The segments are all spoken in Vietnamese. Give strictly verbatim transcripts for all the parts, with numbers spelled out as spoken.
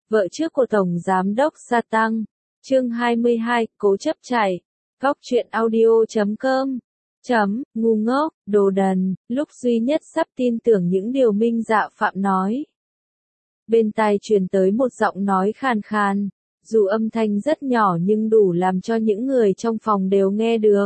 vợ trước của Tổng Giám đốc Sa Tăng. Chương hai mươi hai, Cố chấp chạy. Góc truyện audio chấm com. Chấm, ngu ngốc, đồ đần, lúc duy nhất sắp tin tưởng những điều Minh Dạ Phạm nói. Bên tai truyền tới một giọng nói khàn khàn, dù âm thanh rất nhỏ nhưng đủ làm cho những người trong phòng đều nghe được.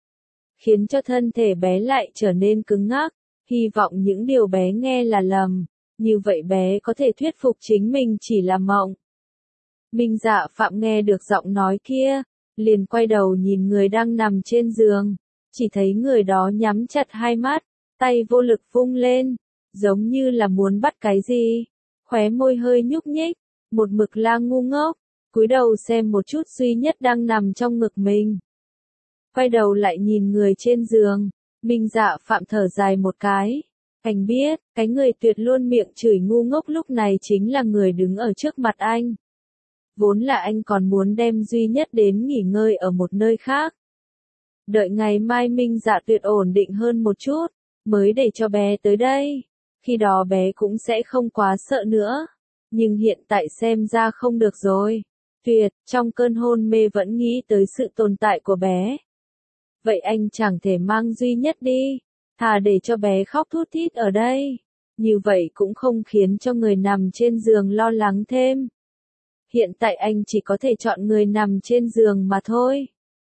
Khiến cho thân thể bé lại trở nên cứng ngắc, hy vọng những điều bé nghe là lầm, như vậy bé có thể thuyết phục chính mình chỉ là mộng. Minh Dạ Phạm nghe được giọng nói kia, liền quay đầu nhìn người đang nằm trên giường, chỉ thấy người đó nhắm chặt hai mắt, tay vô lực vung lên, giống như là muốn bắt cái gì, khóe môi hơi nhúc nhích, một mực la ngu ngốc, cúi đầu xem một chút duy nhất đang nằm trong ngực mình. Quay đầu lại nhìn người trên giường, Minh Dạ Phạm thở dài một cái. Anh biết, cái người tuyệt luôn miệng chửi ngu ngốc lúc này chính là người đứng ở trước mặt anh. Vốn là anh còn muốn đem duy nhất đến nghỉ ngơi ở một nơi khác. Đợi ngày mai Minh Dạ Tuyệt ổn định hơn một chút, mới để cho bé tới đây. Khi đó bé cũng sẽ không quá sợ nữa. Nhưng hiện tại xem ra không được rồi. Tuyệt, trong cơn hôn mê vẫn nghĩ tới sự tồn tại của bé. Vậy anh chẳng thể mang duy nhất đi, thà để cho bé khóc thút thít ở đây. Như vậy cũng không khiến cho người nằm trên giường lo lắng thêm. Hiện tại anh chỉ có thể chọn người nằm trên giường mà thôi.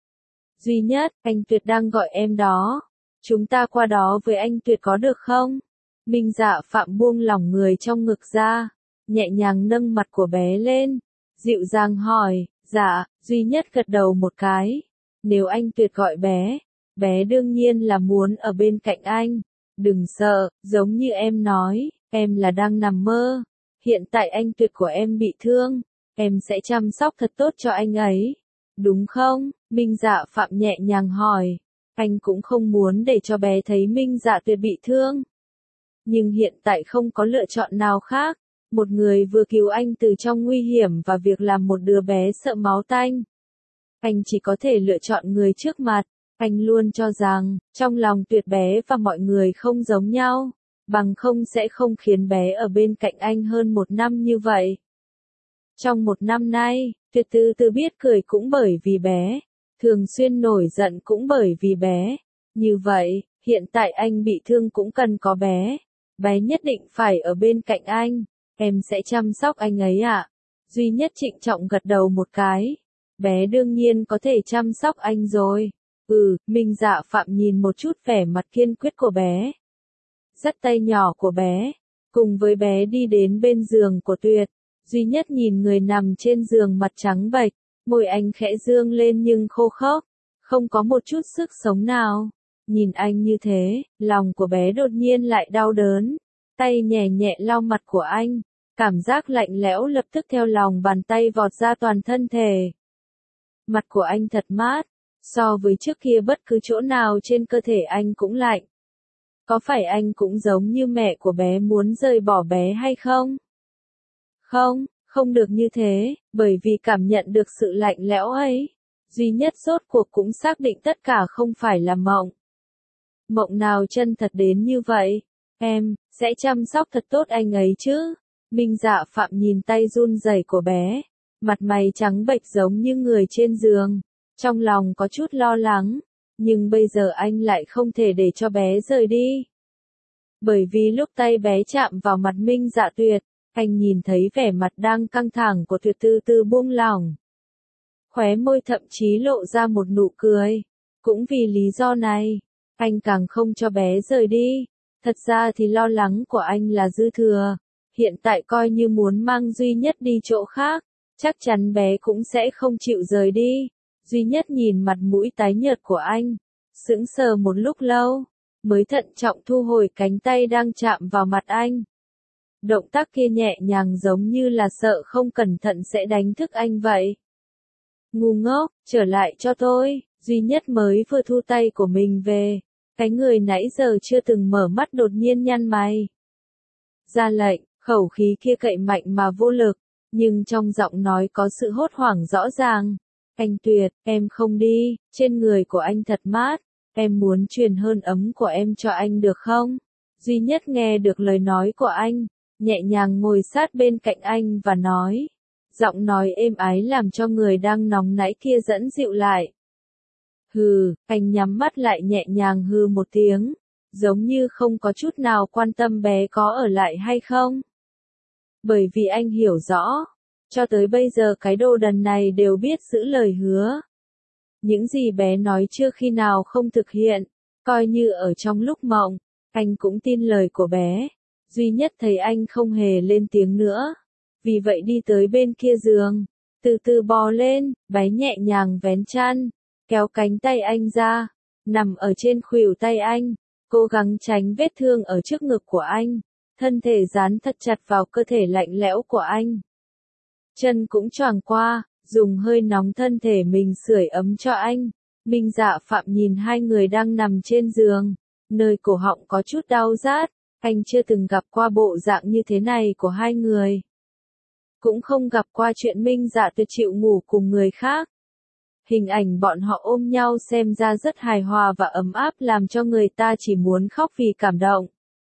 Duy nhất, anh Tuyệt đang gọi em đó. Chúng ta qua đó với anh Tuyệt có được không? Minh Dạ Phạm buông lỏng người trong ngực ra, nhẹ nhàng nâng mặt của bé lên, dịu dàng hỏi, dạ, Duy nhất gật đầu một cái. Nếu anh Tuyệt gọi bé, bé đương nhiên là muốn ở bên cạnh anh. Đừng sợ, giống như em nói, em là đang nằm mơ. Hiện tại anh Tuyệt của em bị thương, em sẽ chăm sóc thật tốt cho anh ấy. Đúng không? Minh Dạ Phạm nhẹ nhàng hỏi. Anh cũng không muốn để cho bé thấy Minh Dạ Tuyệt bị thương. Nhưng hiện tại không có lựa chọn nào khác. Một người vừa cứu anh từ trong nguy hiểm và việc làm một đứa bé sợ máu tanh. Anh chỉ có thể lựa chọn người trước mặt. Anh luôn cho rằng, trong lòng Tuyệt bé và mọi người không giống nhau. Bằng không sẽ không khiến bé ở bên cạnh anh hơn một năm như vậy. Trong một năm nay, Tuyệt từ từ biết cười cũng bởi vì bé. Thường xuyên nổi giận cũng bởi vì bé. Như vậy, hiện tại anh bị thương cũng cần có bé. Bé nhất định phải ở bên cạnh anh. Em sẽ chăm sóc anh ấy ạ. À? Duy nhất trịnh trọng gật đầu một cái. Bé đương nhiên có thể chăm sóc anh rồi. Ừ, Minh Dạ Phạm nhìn một chút vẻ mặt kiên quyết của bé. Dắt tay nhỏ của bé. Cùng với bé đi đến bên giường của Tuyệt. Duy nhất nhìn người nằm trên giường mặt trắng bệch. Môi anh khẽ dương lên nhưng khô khốc. Không có một chút sức sống nào. Nhìn anh như thế, lòng của bé đột nhiên lại đau đớn. Tay nhẹ nhẹ lau mặt của anh. Cảm giác lạnh lẽo lập tức theo lòng bàn tay vọt ra toàn thân thể. Mặt của anh thật mát. So với trước kia bất cứ chỗ nào trên cơ thể anh cũng lạnh. Có phải anh cũng giống như mẹ của bé muốn rời bỏ bé hay không? Không, không được như thế, bởi vì cảm nhận được sự lạnh lẽo ấy. Duy nhất rốt cuộc cũng xác định tất cả không phải là mộng. Mộng nào chân thật đến như vậy? Em, sẽ chăm sóc thật tốt anh ấy chứ? Minh Dạ Phạm nhìn tay run rẩy của bé. Mặt mày trắng bệch giống như người trên giường. Trong lòng có chút lo lắng. Nhưng bây giờ anh lại không thể để cho bé rời đi. Bởi vì lúc tay bé chạm vào mặt Minh Dạ Tuyệt, anh nhìn thấy vẻ mặt đang căng thẳng của Tuyệt từ từ buông lỏng. Khóe môi thậm chí lộ ra một nụ cười. Cũng vì lý do này, anh càng không cho bé rời đi. Thật ra thì lo lắng của anh là dư thừa. Hiện tại coi như muốn mang Duy nhất đi chỗ khác, chắc chắn bé cũng sẽ không chịu rời đi. Duy nhất nhìn mặt mũi tái nhợt của anh, sững sờ một lúc lâu, mới thận trọng thu hồi cánh tay đang chạm vào mặt anh. Động tác kia nhẹ nhàng giống như là sợ không cẩn thận sẽ đánh thức anh vậy. Ngu ngốc, trở lại cho tôi. Duy nhất mới vừa thu tay của mình về. Cái người nãy giờ chưa từng mở mắt đột nhiên nhăn mày. Ra lệnh, khẩu khí kia cậy mạnh mà vô lực, nhưng trong giọng nói có sự hốt hoảng rõ ràng. Anh Tuyệt, em không đi, trên người của anh thật mát, em muốn truyền hơi ấm của em cho anh được không? Duy nhất nghe được lời nói của anh, nhẹ nhàng ngồi sát bên cạnh anh và nói, giọng nói êm ái làm cho người đang nóng nãy kia dẫn dịu lại. Hừ, anh nhắm mắt lại nhẹ nhàng hừ một tiếng, giống như không có chút nào quan tâm bé có ở lại hay không. Bởi vì anh hiểu rõ, cho tới bây giờ cái đồ đần này đều biết giữ lời hứa. Những gì bé nói chưa khi nào không thực hiện, coi như ở trong lúc mộng, anh cũng tin lời của bé. Duy nhất thấy anh không hề lên tiếng nữa. Vì vậy đi tới bên kia giường, từ từ bò lên, bé nhẹ nhàng vén chăn, kéo cánh tay anh ra, nằm ở trên khuỷu tay anh, cố gắng tránh vết thương ở trước ngực của anh, thân thể dán thật chặt vào cơ thể lạnh lẽo của anh. Chân cũng choàng qua, dùng hơi nóng thân thể mình sưởi ấm cho anh. Minh Dạ Phạm nhìn hai người đang nằm trên giường, nơi cổ họng có chút đau rát, anh chưa từng gặp qua bộ dạng như thế này của hai người. Cũng không gặp qua chuyện Minh Dạ Tuyệt chịu ngủ cùng người khác. Hình ảnh bọn họ ôm nhau xem ra rất hài hòa và ấm áp làm cho người ta chỉ muốn khóc vì cảm động.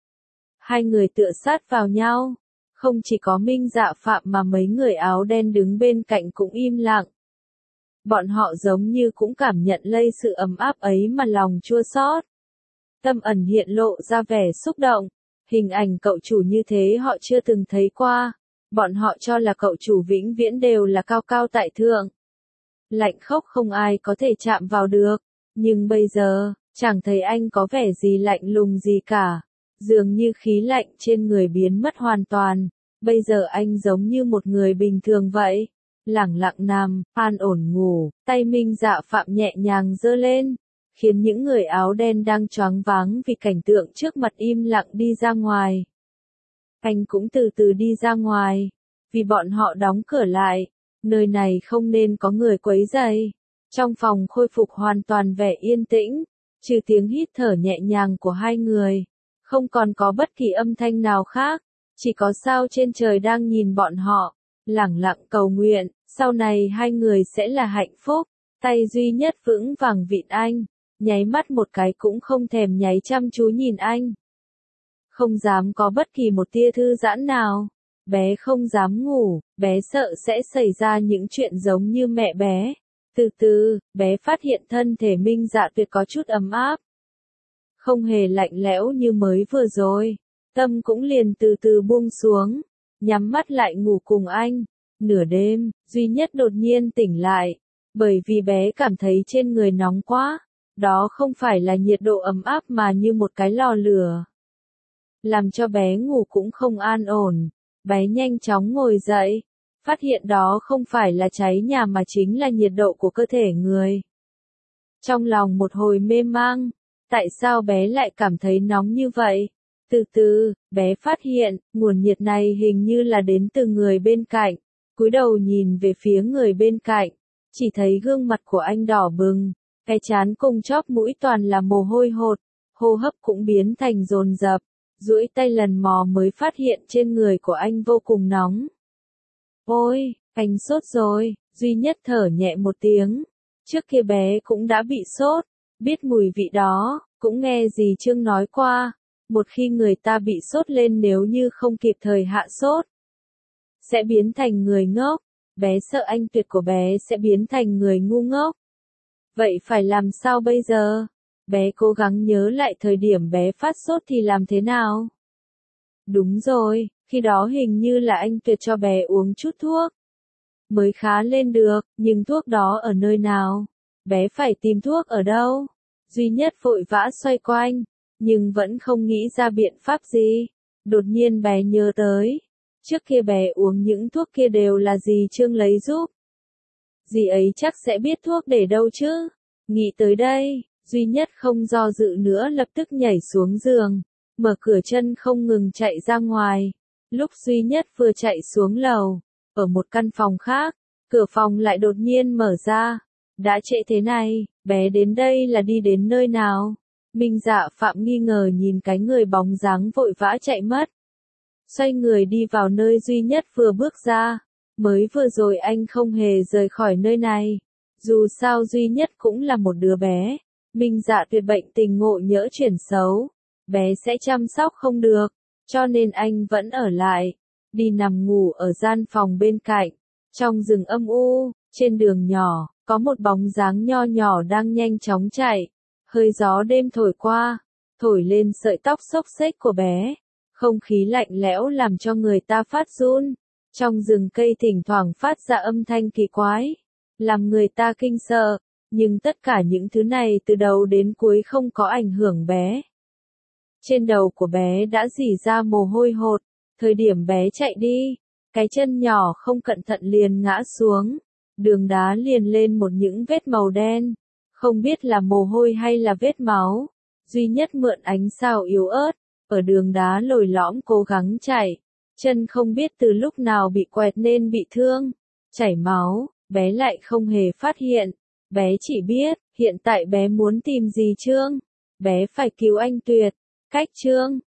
Hai người tựa sát vào nhau, không chỉ có Minh Dạ Phạm mà mấy người áo đen đứng bên cạnh cũng im lặng. Bọn họ giống như cũng cảm nhận lây sự ấm áp ấy mà lòng chua xót. Tâm ẩn hiện lộ ra vẻ xúc động, hình ảnh cậu chủ như thế họ chưa từng thấy qua. Bọn họ cho là cậu chủ vĩnh viễn đều là cao cao tại thượng. Lạnh khốc không ai có thể chạm vào được, nhưng bây giờ, chẳng thấy anh có vẻ gì lạnh lùng gì cả. Dường như khí lạnh trên người biến mất hoàn toàn, bây giờ anh giống như một người bình thường vậy. Lẳng lặng nằm, an ổn ngủ, tay Minh Dạ Phạm nhẹ nhàng giơ lên, khiến những người áo đen đang choáng váng vì cảnh tượng trước mặt im lặng đi ra ngoài. Anh cũng từ từ đi ra ngoài, vì bọn họ đóng cửa lại, nơi này không nên có người quấy rầy. Trong phòng khôi phục hoàn toàn vẻ yên tĩnh, trừ tiếng hít thở nhẹ nhàng của hai người, không còn có bất kỳ âm thanh nào khác, chỉ có sao trên trời đang nhìn bọn họ, lẳng lặng cầu nguyện, sau này hai người sẽ là hạnh phúc. Tay duy nhất vững vàng vịn anh, nháy mắt một cái cũng không thèm nháy chăm chú nhìn anh. Không dám có bất kỳ một tia thư giãn nào. Bé không dám ngủ, bé sợ sẽ xảy ra những chuyện giống như mẹ bé. Từ từ, bé phát hiện thân thể Minh Dạ Tuyệt có chút ấm áp. Không hề lạnh lẽo như mới vừa rồi. Tâm cũng liền từ từ buông xuống, nhắm mắt lại ngủ cùng anh. Nửa đêm, duy nhất đột nhiên tỉnh lại, bởi vì bé cảm thấy trên người nóng quá. Đó không phải là nhiệt độ ấm áp mà như một cái lò lửa. Làm cho bé ngủ cũng không an ổn. Bé nhanh chóng ngồi dậy, phát hiện đó không phải là cháy nhà mà chính là nhiệt độ của cơ thể người. Trong lòng một hồi mê mang, tại sao bé lại cảm thấy nóng như vậy? Từ từ, bé phát hiện, nguồn nhiệt này hình như là đến từ người bên cạnh. Cúi đầu nhìn về phía người bên cạnh, chỉ thấy gương mặt của anh đỏ bừng, cái trán cùng chóp mũi toàn là mồ hôi hột, hô hấp cũng biến thành dồn dập. Duỗi tay lần mò mới phát hiện trên người của anh vô cùng nóng. Ôi, anh sốt rồi, duy nhất thở nhẹ một tiếng. Trước kia bé cũng đã bị sốt, biết mùi vị đó, cũng nghe dì Trương nói qua. Một khi người ta bị sốt lên nếu như không kịp thời hạ sốt, sẽ biến thành người ngốc. Bé sợ anh Tuyệt của bé sẽ biến thành người ngu ngốc. Vậy phải làm sao bây giờ? Bé cố gắng nhớ lại thời điểm bé phát sốt thì làm thế nào? Đúng rồi, khi đó hình như là anh Tuyệt cho bé uống chút thuốc. Mới khá lên được, nhưng thuốc đó ở nơi nào? Bé phải tìm thuốc ở đâu? Duy nhất vội vã xoay quanh, nhưng vẫn không nghĩ ra biện pháp gì. Đột nhiên bé nhớ tới, trước kia bé uống những thuốc kia đều là dì Trương lấy giúp. Dì ấy chắc sẽ biết thuốc để đâu chứ? Nghĩ tới đây, duy nhất không do dự nữa lập tức nhảy xuống giường, mở cửa chân không ngừng chạy ra ngoài. Lúc duy nhất vừa chạy xuống lầu, ở một căn phòng khác, cửa phòng lại đột nhiên mở ra. Đã trễ thế này, bé đến đây là đi đến nơi nào? Minh Dạ Phạm nghi ngờ nhìn cái người bóng dáng vội vã chạy mất. Xoay người đi vào nơi duy nhất vừa bước ra. Mới vừa rồi anh không hề rời khỏi nơi này. Dù sao duy nhất cũng là một đứa bé. Minh Dạ Tuyệt bệnh tình ngộ nhỡ chuyển xấu. Bé sẽ chăm sóc không được. Cho nên anh vẫn ở lại. Đi nằm ngủ ở gian phòng bên cạnh. Trong rừng âm u, trên đường nhỏ, có một bóng dáng nho nhỏ đang nhanh chóng chạy. Hơi gió đêm thổi qua, thổi lên sợi tóc xốc xếch của bé. Không khí lạnh lẽo làm cho người ta phát run. Trong rừng cây thỉnh thoảng phát ra âm thanh kỳ quái, làm người ta kinh sợ. Nhưng tất cả những thứ này từ đầu đến cuối không có ảnh hưởng bé. Trên đầu của bé đã rỉ ra mồ hôi hột. Thời điểm bé chạy đi, cái chân nhỏ không cẩn thận liền ngã xuống. Đường đá liền lên một những vết màu đen. Không biết là mồ hôi hay là vết máu. Duy nhất mượn ánh sao yếu ớt. Ở đường đá lồi lõm cố gắng chạy. Chân không biết từ lúc nào bị quẹt nên bị thương. Chảy máu, bé lại không hề phát hiện. Bé chỉ biết, hiện tại bé muốn tìm dì Trương. Bé phải cứu anh Tuyệt. Cách Trương,